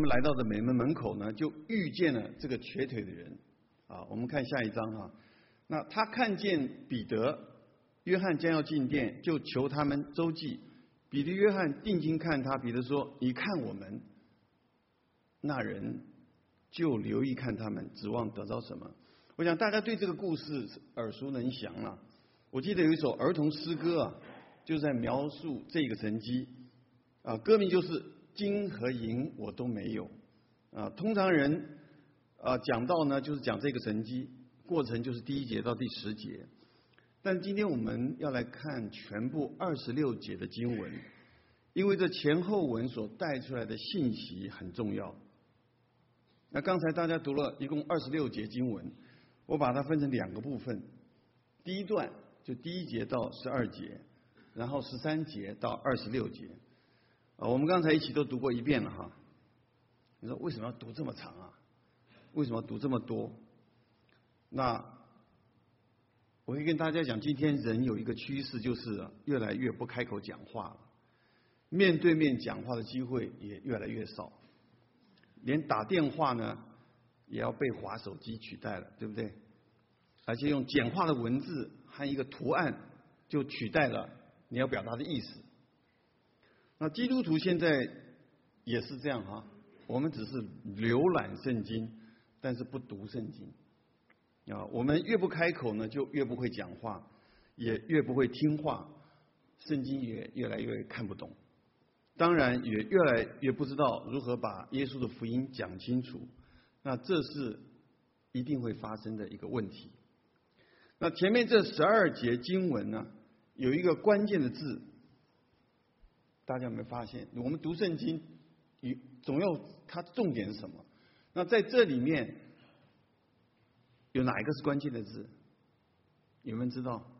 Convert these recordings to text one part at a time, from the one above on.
们来到的美门门口呢，就遇见了这个瘸腿的人。我们看下一章哈。那他看见彼得、约翰将要进殿，就求他们周济。彼得、约翰定睛看他，彼得说：“你看我们。”那人就留意看他们，指望得到什么。我想大家对这个故事耳熟能详了。我记得有一首儿童诗歌就是在描述这个神迹。歌名就是金和银我都没有。通常人讲到呢，就是讲这个神迹，过程就是第1节到第10节。但今天我们要来看全部26节的经文，因为这前后文所带出来的信息很重要。那刚才大家读了一共26节经文，我把它分成2个部分。第一段就第1节到12节，然后13节到26节。我们刚才一起都读过一遍了哈。你说为什么要读这么长啊？为什么要读这么多？那我会跟大家讲，今天人有一个趋势，就是越来越不开口讲话了，面对面讲话的机会也越来越少，连打电话呢也要被滑手机取代了，对不对？而且用简化的文字和一个图案就取代了你要表达的意思。那基督徒现在也是这样哈，我们只是浏览圣经，但是不读圣经。我们越不开口呢，就越不会讲话，也越不会听话，圣经也越来越看不懂。当然也越来越不知道如何把耶稣的福音讲清楚。那这是一定会发生的一个问题。那前面这12节经文呢，有一个关键的字，大家有没有发现？我们读圣经总要它重点是什么？那在这里面有哪一个是关键的字？有没有人知道？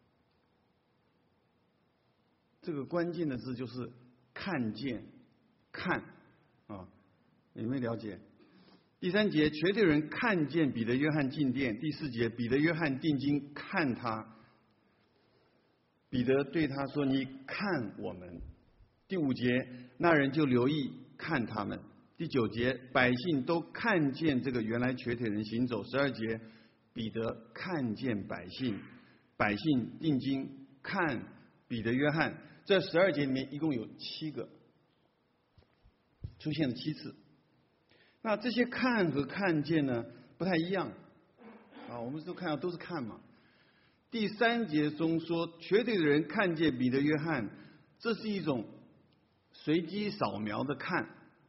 这个关键的字就是看见，看有没有了解？第3节，瘸腿人看见彼得、约翰进殿。第4节，彼得、约翰定睛看他。彼得对他说：“你看我们。”第5节，那人就留意看他们。第9节，百姓都看见这个原来瘸腿人行走。12节，彼得看见百姓，百姓定睛看彼得、约翰。这12节里面一共有7个，出现了7次。那这些看和看见呢不太一样我们都看到都是看嘛。第3节中说，瘸腿的人看见彼得、约翰，这是一种随机扫描的看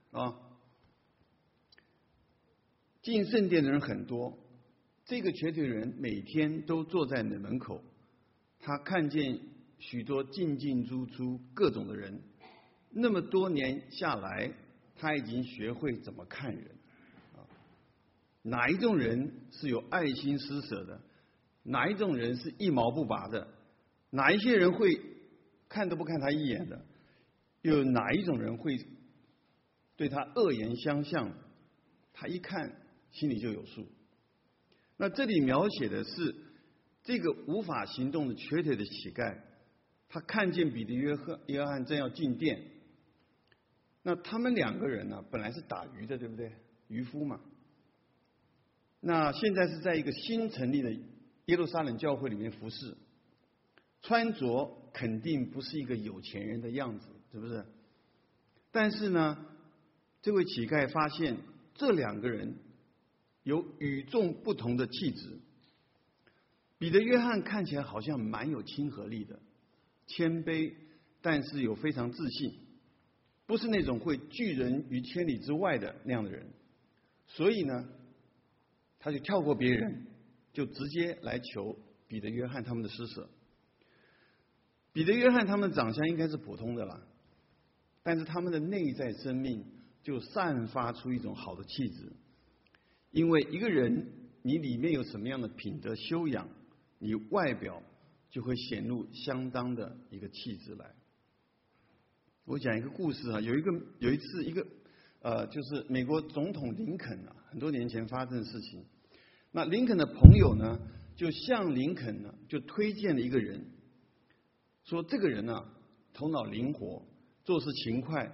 进圣殿的人很多，这个瘸腿人每天都坐在你门口，他看见许多进进出出各种的人，那么多年下来，他已经学会怎么看人哪一种人是有爱心施舍的，哪一种人是一毛不拔的，哪一些人会看都不看他一眼的，有哪一种人会对他恶言相向，他一看心里就有数。那这里描写的是这个无法行动的瘸腿的乞丐，他看见彼得、约翰正要进殿。那他们2个人呢，本来是打鱼的，对不对？渔夫嘛。那现在是在一个新成立的耶路撒冷教会里面服侍，穿着肯定不是一个有钱人的样子，是不是？但是呢，这位乞丐发现这2个人有与众不同的气质。彼得、约翰看起来好像蛮有亲和力的，谦卑，但是有非常自信，不是那种会拒人于千里之外的那样的人。所以呢，他就跳过别人，就直接来求彼得、约翰他们的施舍。彼得、约翰他们的长相应该是普通的啦，但是他们的内在生命就散发出一种好的气质。因为一个人你里面有什么样的品德修养，你外表就会显露相当的一个气质来。我讲一个故事有一次就是美国总统林肯很多年前发生的事情。那林肯的朋友呢，就向林肯呢就推荐了一个人，说这个人头脑灵活，做事勤快，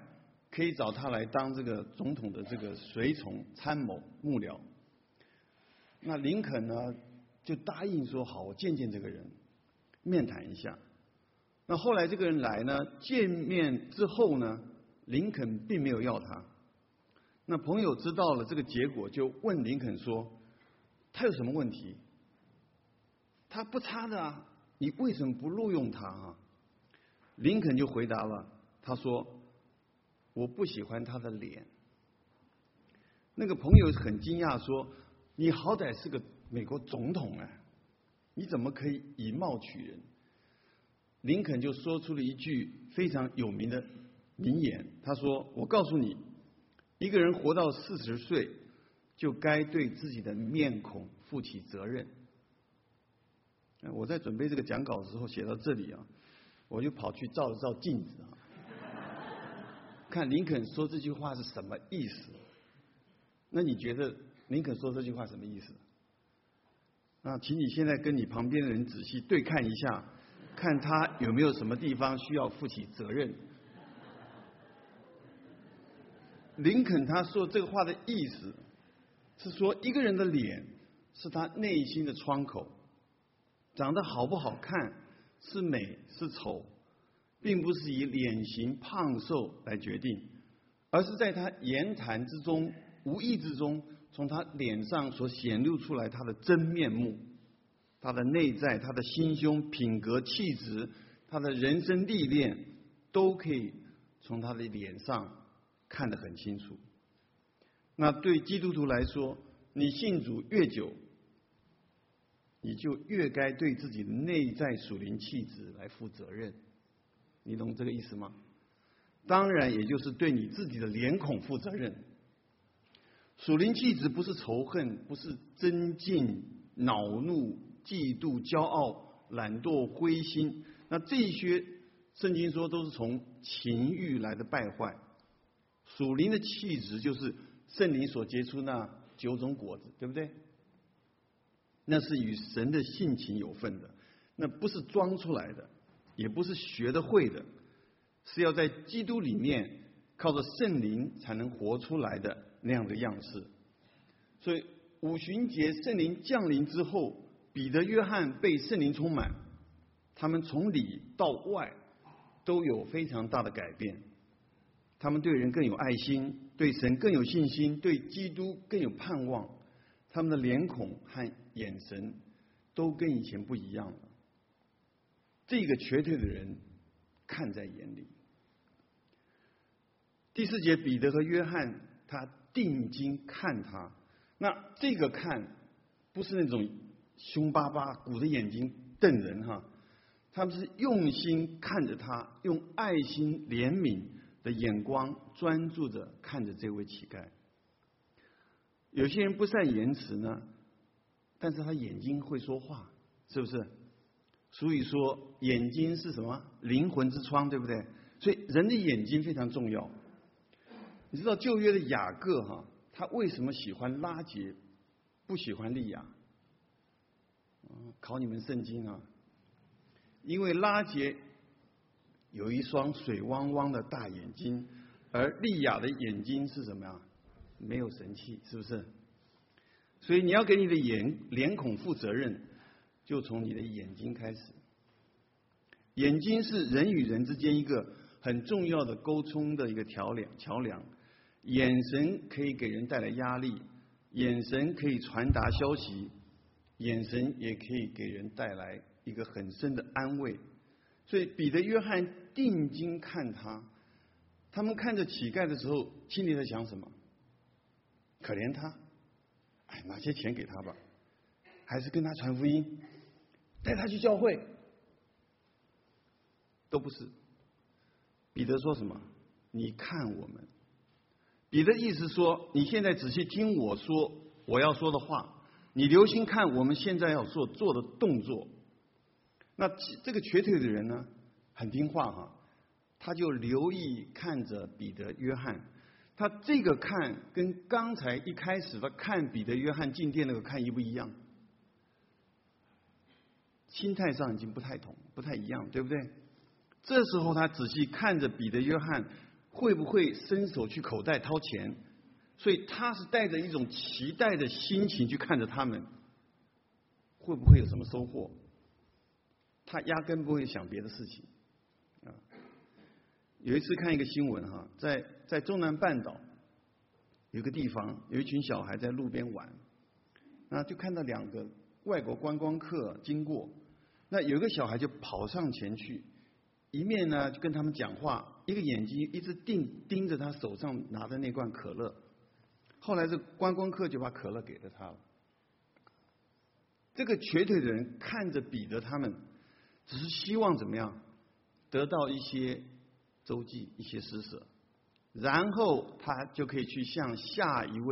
可以找他来当这个总统的这个随从、参谋、幕僚。那林肯呢就答应说好，我见见这个人，面谈一下。那后来这个人来呢，见面之后呢，林肯并没有要他。那朋友知道了这个结果，就问林肯说：“他有什么问题？他不差的啊，你为什么不录用他啊？”林肯就回答了，他说：“我不喜欢他的脸。”那个朋友很惊讶说：“你好歹是个美国总统啊，你怎么可以以貌取人？”林肯就说出了一句非常有名的名言，他说：“我告诉你，一个人活到40岁，就该对自己的面孔负起责任。”我在准备这个讲稿的时候写到这里啊，我就跑去照了照镜子啊，看林肯说这句话是什么意思。那你觉得林肯说这句话什么意思？那请你现在跟你旁边的人仔细对看一下，看他有没有什么地方需要负起责任。林肯他说这个话的意思是说，一个人的脸是他内心的窗口，长得好不好看，是美是丑，并不是以脸型胖瘦来决定，而是在他言谈之中，无意之中，从他脸上所显露出来他的真面目，他的内在，他的心胸、品格、气质，他的人生历练，都可以从他的脸上看得很清楚。那对基督徒来说，你信主越久，你就越该对自己的内在属灵气质来负责任。你懂这个意思吗？当然，也就是对你自己的脸孔负责任。属灵气质不是仇恨，不是增进、恼怒、嫉妒、骄傲、懒惰、灰心。那这些圣经说都是从情欲来的败坏。属灵的气质就是圣灵所结出那9种果子，对不对？那是与神的性情有份的，那不是装出来的，也不是学得会的，是要在基督里面靠着圣灵才能活出来的那样的样式。所以五旬节圣灵降临之后，彼得、约翰被圣灵充满，他们从里到外都有非常大的改变。他们对人更有爱心，对神更有信心，对基督更有盼望。他们的脸孔和眼神都跟以前不一样了。这个瘸腿的人看在眼里。第4节，彼得和约翰他定睛看他。那这个看不是那种凶巴巴鼓着眼睛瞪人哈，他们是用心看着他，用爱心怜悯的眼光专注着看着这位乞丐。有些人不善言辞呢，但是他眼睛会说话，是不是？所以说眼睛是什么？灵魂之窗，对不对？所以人的眼睛非常重要。你知道旧约的雅各哈，他为什么喜欢拉结，不喜欢利亚？考你们圣经啊，因为拉结有一双水汪汪的大眼睛，而利亚的眼睛是什么呀？没有神气，是不是？所以你要给你的脸孔负责任，就从你的眼睛开始。眼睛是人与人之间一个很重要的沟通的一个桥梁。眼神可以给人带来压力，眼神可以传达消息，眼神也可以给人带来一个很深的安慰。所以彼得、约翰定睛看他，他们看着乞丐的时候，心里在想什么？可怜他，拿些钱给他吧，还是跟他传福音，带他去教会，都不是。彼得说什么？你看我们。彼得意思说，你现在仔细听我说我要说的话，你留心看我们现在要做的动作。那这个瘸腿的人呢，很听话哈，他就留意看着彼得、约翰。他这个看跟刚才一开始他看彼得、约翰进店那个看一不一样？心态上已经不太一样，对不对？这时候他仔细看着彼得、约翰， 会不会伸手去口袋掏钱？所以他是带着一种期待的心情去看着他们，会不会有什么收获？他压根不会想别的事情。有一次看一个新闻哈，在中南半岛有个地方，有一群小孩在路边玩，那就看到2个外国观光客经过，那有一个小孩就跑上前去，一面呢就跟他们讲话，一个眼睛一直盯着他手上拿的那罐可乐。后来这观光客就把可乐给了他了。这个瘸腿的人看着彼得他们，只是希望怎么样得到一些周济、一些施舍，然后他就可以去向下一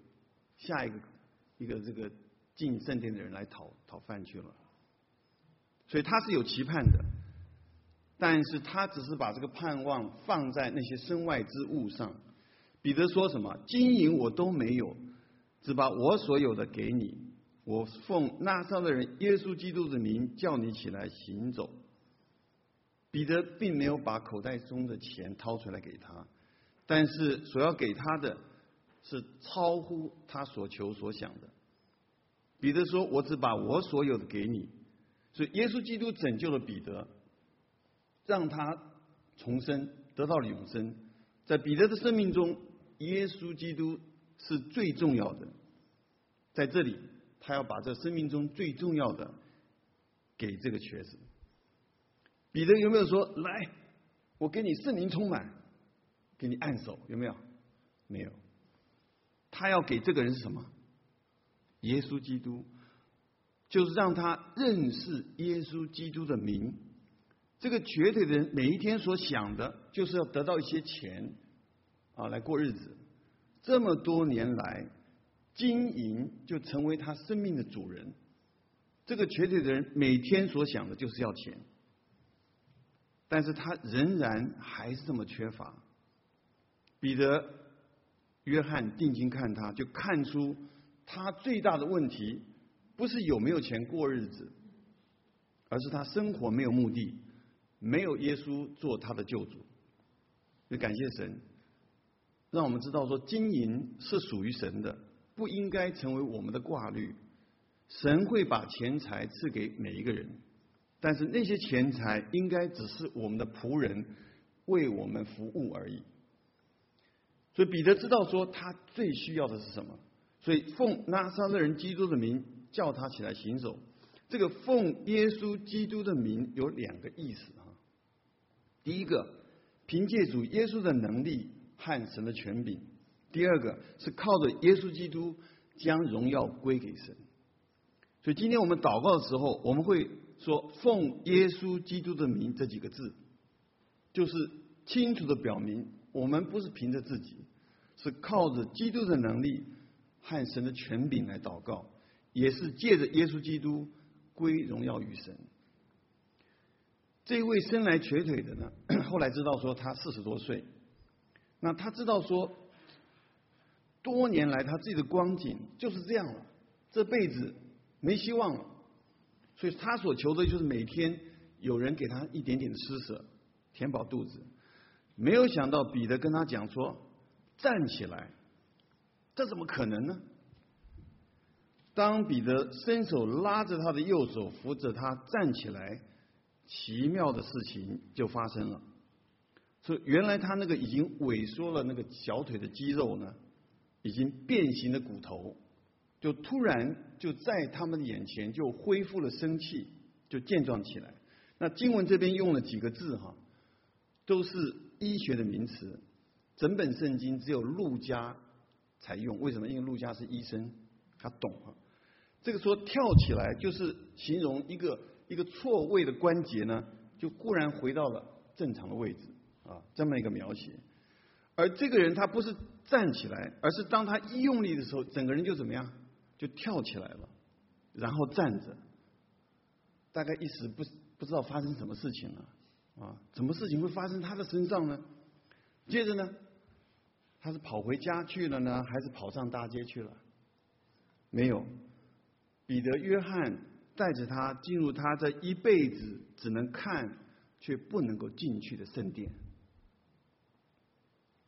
个这个进圣殿的人来讨饭去了。所以他是有期盼的，但是他只是把这个盼望放在那些身外之物上。彼得说什么？金银我都没有，只把我所有的给你。我奉拿撒勒人耶稣基督的名叫你起来行走。彼得并没有把口袋中的钱掏出来给他，但是所要给他的是超乎他所求所想的。彼得说：“我只把我所有的给你。”所以耶稣基督拯救了彼得，让他重生，得到了永生。在彼得的生命中，耶稣基督是最重要的。在这里，他要把这生命中最重要的给这个瘸子。彼得有没有说：“来，我给你圣灵充满，给你按手？”有没有？没有。他要给这个人是什么？耶稣基督，就是让他认识耶稣基督的名。这个瘸腿的人每一天所想的，就是要得到一些钱来过日子。这么多年来，金银就成为他生命的主人。这个瘸腿的人每天所想的就是要钱，但是他仍然还是这么缺乏。彼得、约翰定睛看他，就看出他最大的问题不是有没有钱过日子，而是他生活没有目的，没有耶稣做他的救主。就感谢神，让我们知道说金银是属于神的，不应该成为我们的挂虑。神会把钱财赐给每一个人，但是那些钱财应该只是我们的仆人，为我们服务而已。所以彼得知道说他最需要的是什么，所以奉拿撒勒人基督的名叫他起来行走。这个奉耶稣基督的名有2个意思啊。第一个，凭借主耶稣的能力和神的权柄；第二个是靠着耶稣基督将荣耀归给神。所以今天我们祷告的时候，我们会说奉耶稣基督的名这几个字，就是清楚的表明我们不是凭着自己，是靠着基督的能力和神的权柄来祷告，也是借着耶稣基督归荣耀于神。这一位生来瘸腿的呢，后来知道说他40多岁，那他知道说多年来他自己的光景就是这样了，这辈子没希望了，所以他所求的就是每天有人给他一点点的施舍，填饱肚子。没有想到彼得跟他讲说站起来，这怎么可能呢？当彼得伸手拉着他的右手，扶着他站起来，奇妙的事情就发生了。所以原来他那个已经萎缩了那个小腿的肌肉呢，已经变形的骨头，就突然就在他们的眼前就恢复了生气，就健壮起来。那经文这边用了几个字哈，都是医学的名词，整本圣经只有路加才用。为什么？因为路加是医生，他懂啊。这个说跳起来，就是形容一个错位的关节呢，就忽然回到了正常的位置啊，这么一个描写。而这个人他不是站起来，而是当他一用力的时候，整个人就怎么样，就跳起来了，然后站着，大概一时不知道发生什么事情了啊？什么事情会发生他的身上呢？接着呢，他是跑回家去了呢，还是跑上大街去了？没有，彼得、约翰带着他进入他这一辈子只能看却不能够进去的圣殿。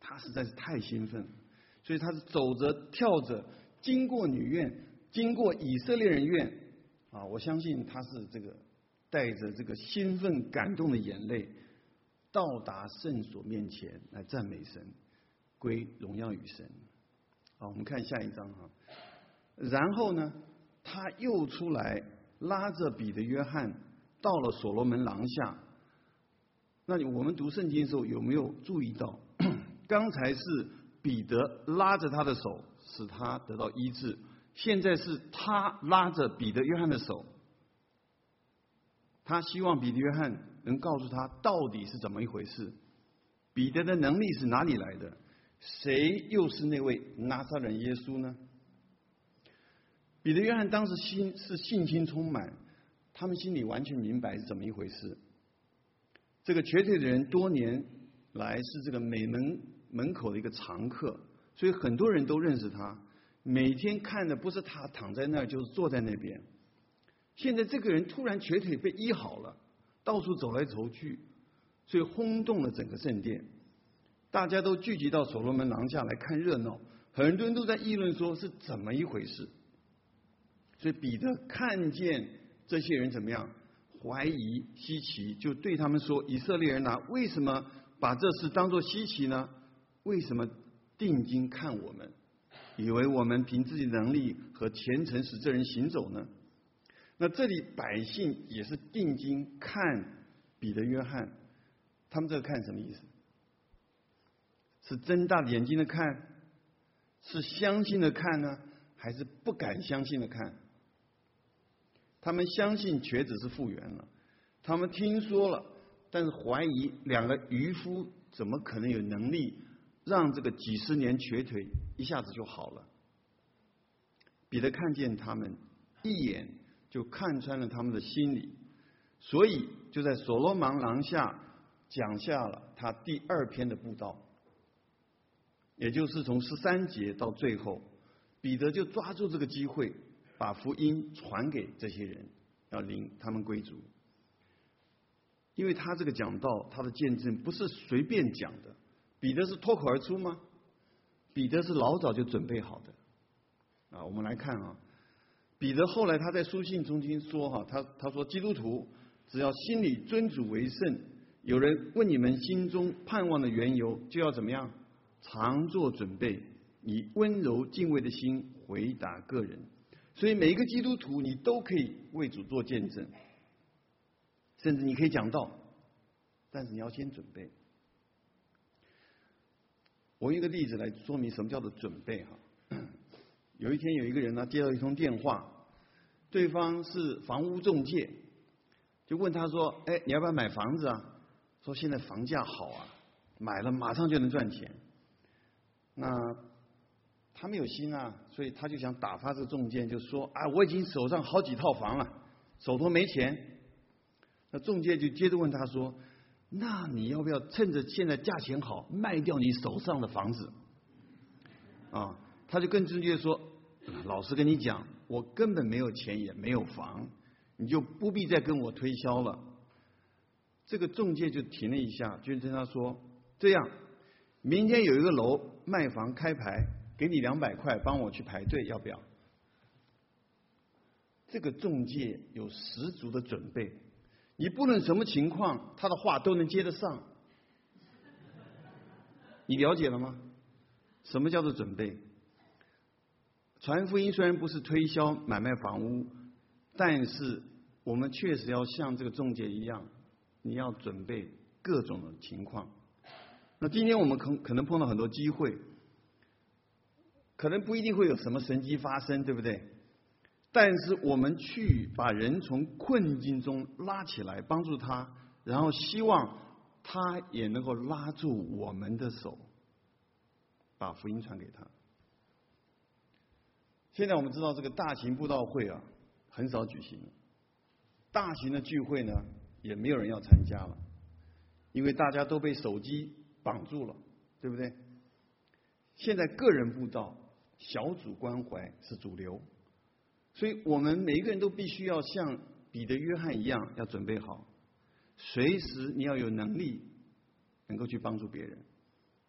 他实在是太兴奋了，所以他是走着跳着，经过女院，经过以色列人院啊，我相信他是这个带着这个兴奋感动的眼泪，到达圣所面前来赞美神，归荣耀与神。好，我们看下一章哈。然后呢，他又出来拉着彼得、约翰到了所罗门廊下。那我们读圣经的时候有没有注意到，刚才是彼得拉着他的手，使他得到医治，现在是他拉着彼得、约翰的手，他希望彼得、约翰能告诉他到底是怎么一回事，彼得的能力是哪里来的，谁又是那位拿撒勒人耶稣呢？彼得、约翰当时是信心充满，他们心里完全明白是怎么一回事。这个瘸腿的人多年来是这个美门口的一个常客，所以很多人都认识他，每天看的不是他躺在那儿，就是坐在那边。现在这个人突然瘸腿被医好了，到处走来走去，所以轰动了整个圣殿，大家都聚集到所罗门廊下来看热闹，很多人都在议论说是怎么一回事。所以彼得看见这些人怎么样，怀疑稀奇，就对他们说：以色列人啊，为什么把这事当作稀奇呢？为什么定睛看我们，以为我们凭自己的能力和虔诚使这人行走呢？那这里百姓也是定睛看彼得、约翰，他们这个看什么意思？是睁大眼睛的看，是相信的看呢，还是不敢相信的看？他们相信瘸子是复原了，他们听说了，但是怀疑两个渔夫怎么可能有能力让这个几十年瘸腿一下子就好了。彼得看见他们，一眼就看穿了他们的心理，所以就在所罗门廊下讲下了他第2篇的布道，也就是从13节到最后，彼得就抓住这个机会，把福音传给这些人，要领他们归主。因为他这个讲道，他的见证不是随便讲的，彼得是脱口而出吗？彼得是老早就准备好的。我们来看啊，彼得后来他在书信中间说哈，他说基督徒只要心里尊主为圣，有人问你们心中盼望的缘由，就要怎么样？常做准备，以温柔敬畏的心回答个人。所以每一个基督徒你都可以为主做见证，甚至你可以讲道，但是你要先准备。我用一个例子来说明什么叫做准备哈。有一天有一个人呢接到一通电话，对方是房屋中介，就问他说：哎，你要不要买房子啊？说现在房价好啊，买了马上就能赚钱。那他没有心啊，所以他就想打发这个中介，就说：啊，我已经手上好几套房了，手头没钱。那中介就接着问他说：那你要不要趁着现在价钱好，卖掉你手上的房子？啊，他就跟中介说：老实跟你讲，我根本没有钱也没有房，你就不必再跟我推销了。这个中介就停了一下，就跟他说：这样，明天有一个楼卖房开牌，给你200块，帮我去排队，要不要？这个中介有十足的准备，你不论什么情况，他的话都能接得上。你了解了吗？什么叫做准备？传福音虽然不是推销买卖房屋，但是我们确实要像这个中介一样，你要准备各种的情况。那今天我们可能碰到很多机会，可能不一定会有什么神迹发生，对不对？但是我们去把人从困境中拉起来，帮助他，然后希望他也能够拉住我们的手，把福音传给他。现在我们知道这个大型布道会啊，很少举行了，大型的聚会呢，也没有人要参加了，因为大家都被手机绑住了，对不对？现在个人布道、小组关怀是主流，所以我们每一个人都必须要像彼得、约翰一样，要准备好，随时你要有能力能够去帮助别人。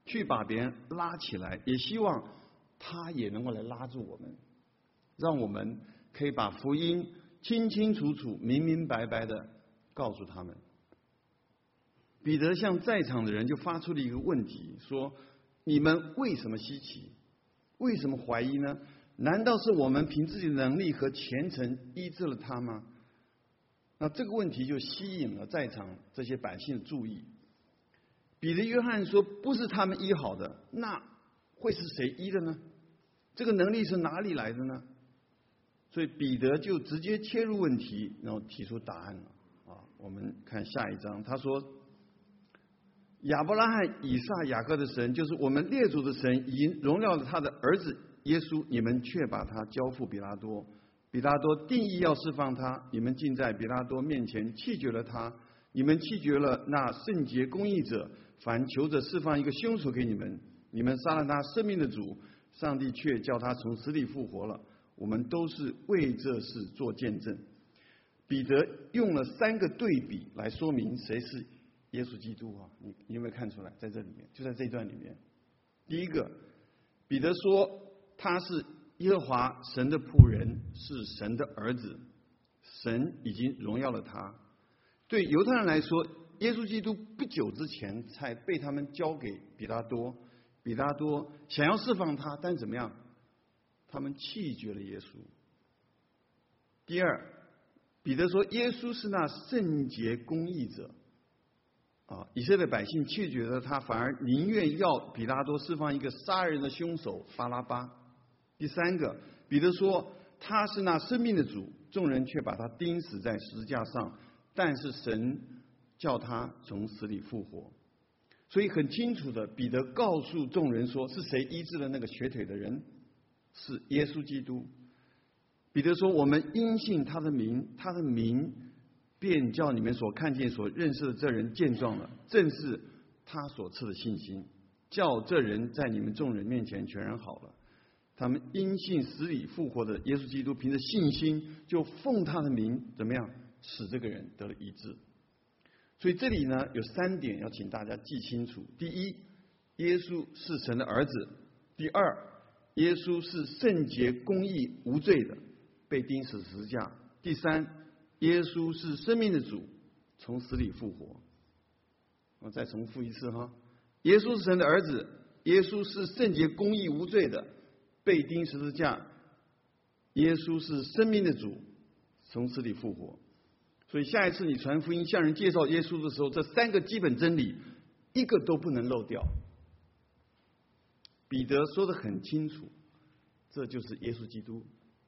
去把别人拉起来，也希望他也能够来拉住我们，让我们可以把福音清清楚楚、明明白白的告诉他们。彼得向在场的人就发出了一个问题，说：你们为什么稀奇？为什么怀疑呢？难道是我们凭自己的能力和虔诚医治了他吗？那这个问题就吸引了在场这些百姓的注意。彼得、约翰说：不是他们医好的，那会是谁医的呢？这个能力是哪里来的呢？所以彼得就直接切入问题，然后提出答案了。我们看下一章，他说：亚伯拉罕、以撒、雅各的神，就是我们列祖的神，已经荣耀了他的儿子耶稣，你们却把他交付彼拉多。彼拉多定义要释放他，你们竟在彼拉多面前弃绝了他。你们弃绝了那圣洁公义者，凡求着释放一个凶手给你们。你们杀了他生命的主，上帝却叫他从死里复活了。我们都是为这事做见证。彼得用了3个对比来说明谁是耶稣基督啊！你有没有看出来？在这里面，就在这一段里面，第一个，彼得说他是耶和华神的仆人，是神的儿子，神已经荣耀了他。对犹太人来说，耶稣基督不久之前才被他们交给彼拉多，彼拉多想要释放他，但怎么样？他们弃绝了耶稣。第二，彼得说耶稣是那圣洁公义者。以色列百姓弃绝了他，反而宁愿要彼拉多释放一个杀人的凶手巴拉巴。第三个，彼得说他是那生命的主，众人却把他钉死在十字架上，但是神叫他从死里复活。所以很清楚的，彼得告诉众人说，是谁医治了那个瘸腿的人？是耶稣基督。彼得说，我们因信他的名，他的名便叫你们所看见、所认识的这人健壮了，正是他所赐的信心，叫这人在你们众人面前全然好了。他们因信死里复活的耶稣基督，凭着信心就奉他的名怎么样，使这个人得了医治。所以这里呢有3点要请大家记清楚：第一，耶稣是神的儿子；第二，耶稣是圣洁、公义、无罪的，被钉死十字架；第三，耶稣是生命的主，从死里复活。我再重复一次哈，耶稣是神的儿子，耶稣是圣洁、公义、无罪的，被钉十字架，耶稣是生命的主，从死里复活。所以下一次你传福音向人介绍耶稣的时候，这3个基本真理一个都不能漏掉。彼得说得很清楚，这就是耶稣基督。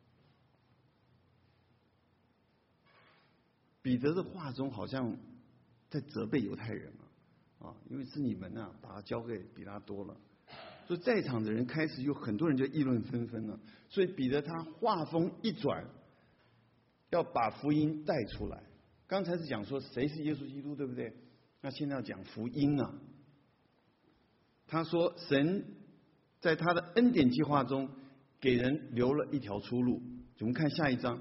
彼得的话中好像在责备犹太人因为是你们把他交给彼拉多了。所以在场的人开始有很多人就议论纷纷了。所以彼得他话锋一转，要把福音带出来。刚才是讲说谁是耶稣基督，对不对？那现在要讲福音啊。他说神在他的恩典计划中给人留了一条出路。我们看下一章。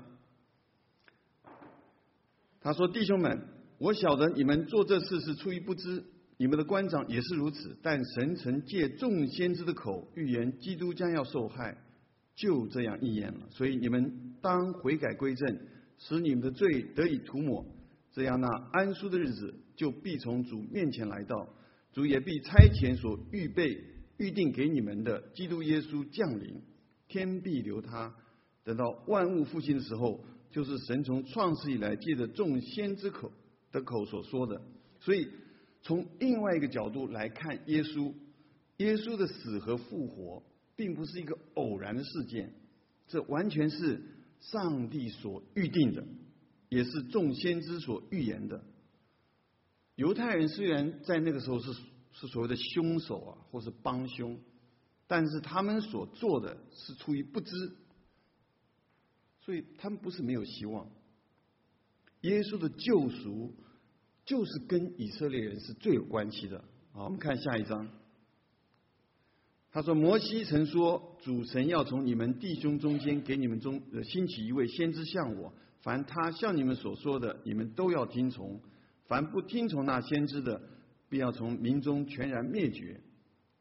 他说：弟兄们，我晓得你们做这事是出于不知，你们的官长也是如此，但神曾借众先知的口预言基督将要受害，就这样应验了。所以你们当悔改归正，使你们的罪得以涂抹，这样那安舒的日子就必从主面前来到，主也必差遣所预定给你们的基督耶稣降临，天必留他，等到万物复兴的时候，就是神从创世以来借着众先知口所说的。所以从另外一个角度来看耶稣的死和复活并不是一个偶然的事件，这完全是上帝所预定的，也是众先知所预言的。犹太人虽然在那个时候是所谓的凶手或是帮凶，但是他们所做的是出于不知，所以他们不是没有希望。耶稣的救赎就是跟以色列人是最有关系的。好，我们看下一章。他说：摩西曾说，主神要从你们弟兄中间给你们中兴起一位先知像我，凡他向你们所说的，你们都要听从；凡不听从那先知的，必要从民中全然灭绝。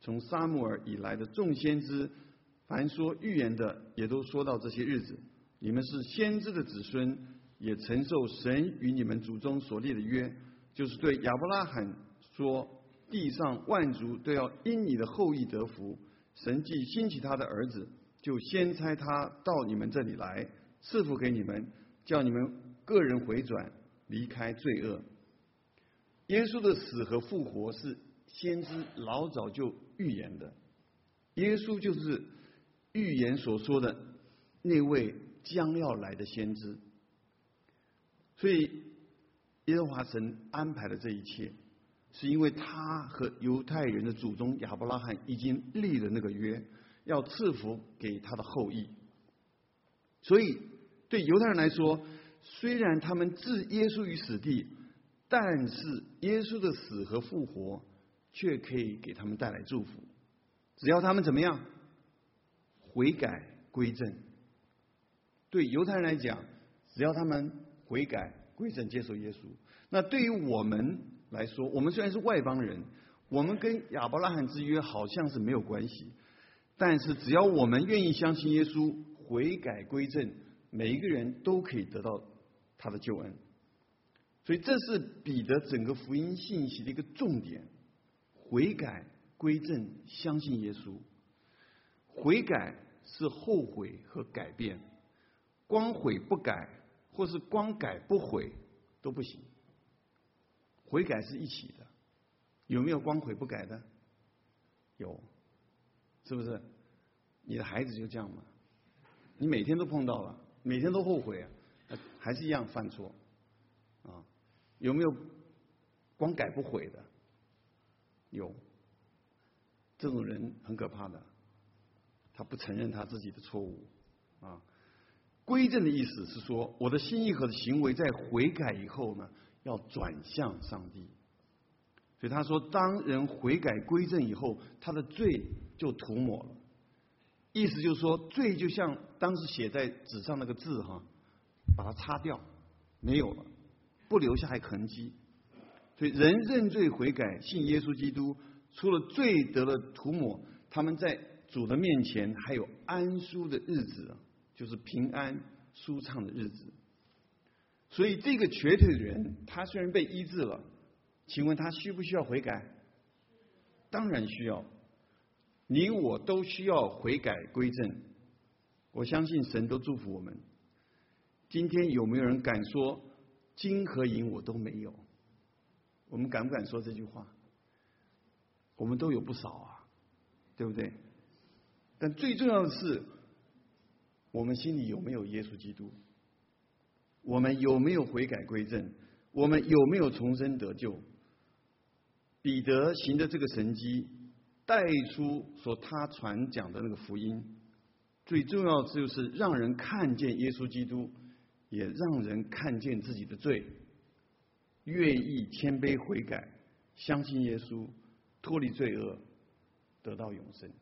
从撒母耳以来的众先知，凡说预言的，也都说到这些日子。你们是先知的子孙，也承受神与你们祖宗所立的约，就是对亚伯拉罕说，地上万族都要因你的后裔得福。神既兴起他的儿子，就先差他到你们这里来，赐福给你们，叫你们个人回转，离开罪恶。耶稣的死和复活是先知老早就预言的，耶稣就是预言所说的那位将要来的先知。所以耶和华神安排了这一切，是因为他和犹太人的祖宗亚伯拉罕已经立了那个约，要赐福给他的后裔。所以对犹太人来说，虽然他们置耶稣于死地，但是耶稣的死和复活却可以给他们带来祝福，只要他们怎么样悔改归正。对犹太人来讲，只要他们悔改归正接受耶稣。那对于我们来说，我们虽然是外邦人，我们跟亚伯拉罕之约好像是没有关系，但是只要我们愿意相信耶稣，悔改归正，每一个人都可以得到他的救恩。所以这是彼得整个福音信息的一个重点：悔改归正，相信耶稣。悔改是后悔和改变，光悔不改或是光改不悔都不行。悔改是一起的，有没有光悔不改的？有，是不是？你的孩子就这样嘛？你每天都碰到了，每天都后悔啊，还是一样犯错啊？有没有光改不悔的？有，这种人很可怕的，他不承认他自己的错误啊。归正的意思是说，我的心意和行为在悔改以后呢，要转向上帝。所以他说，当人悔改归正以后，他的罪就涂抹了。意思就是说，罪就像当时写在纸上那个字把它擦掉，没有了，不留下痕迹。所以人认罪悔改，信耶稣基督，除了罪得了涂抹，他们在主的面前还有安舒的日子，就是平安舒畅的日子。所以这个瘸腿的人，他虽然被医治了，请问他需不需要悔改？当然需要，你我都需要悔改归正。我相信神都祝福我们。今天有没有人敢说金和银我都没有？我们敢不敢说这句话？我们都有不少啊，对不对？但最重要的是，我们心里有没有耶稣基督？我们有没有悔改归正？我们有没有重生得救？彼得行的这个神迹，带出说他传讲的那个福音，最重要的就是让人看见耶稣基督，也让人看见自己的罪，愿意谦卑悔改，相信耶稣，脱离罪恶，得到永生。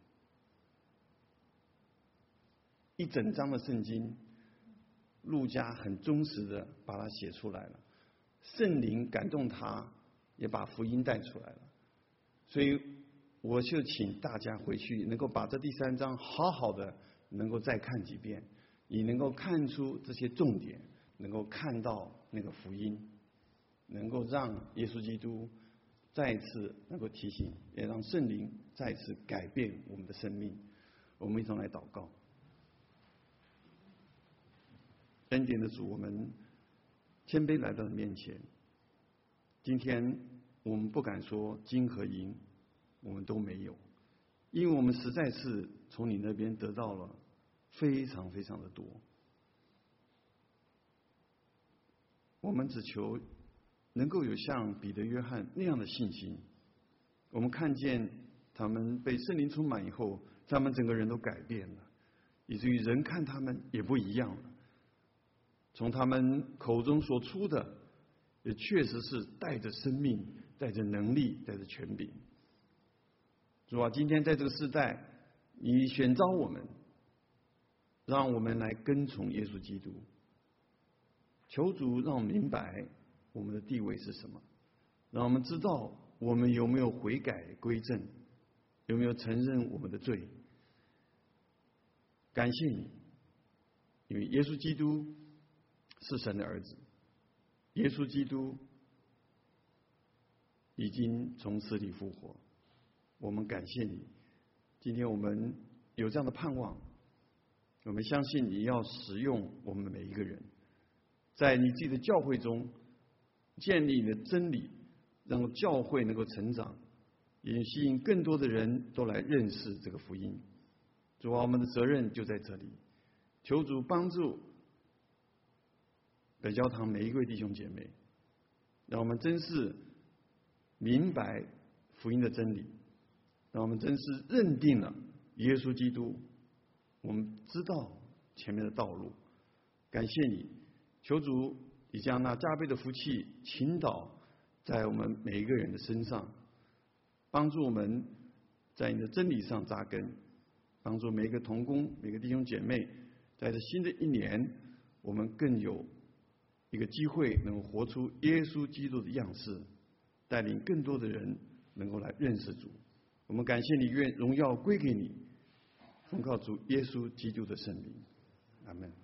一整章的圣经，路加很忠实的把它写出来了，圣灵感动他，也把福音带出来了。所以我就请大家回去能够把这第3章好好的能够再看几遍，你能够看出这些重点，能够看到那个福音，能够让耶稣基督再次能够提醒，也让圣灵再次改变我们的生命。我们一同来祷告。恩典的主，我们谦卑来到你面前。今天我们不敢说金和银我们都没有，因为我们实在是从你那边得到了非常非常的多。我们只求能够有像彼得、约翰那样的信心。我们看见他们被圣灵充满以后，他们整个人都改变了，以至于人看他们也不一样了。从他们口中所出的，也确实是带着生命、带着能力、带着权柄。主啊，今天在这个时代，你选召我们，让我们来跟从耶稣基督。求主让我们明白我们的地位是什么，让我们知道我们有没有悔改归正， 有没有承认我们的罪？感谢你，因为耶稣基督是神的儿子，耶稣基督已经从死里复活。我们感谢你，今天我们有这样的盼望，我们相信你要使用我们每一个人，在你自己的教会中建立你的真理，让教会能够成长，也吸引更多的人都来认识这个福音。主啊，我们的责任就在这里，求主帮助北教堂每一位弟兄姐妹，让我们真是明白福音的真理，让我们真是认定了耶稣基督，我们知道前面的道路。感谢你，求主你将那加倍的福气倾倒在我们每一个人的身上，帮助我们在你的真理上扎根，帮助每一个同工、每个弟兄姐妹，在这新的一年，我们更有一个机会能够活出耶稣基督的样式，带领更多的人能够来认识主。我们感谢你，愿荣耀归给你，奉靠主耶稣基督的圣名，阿门。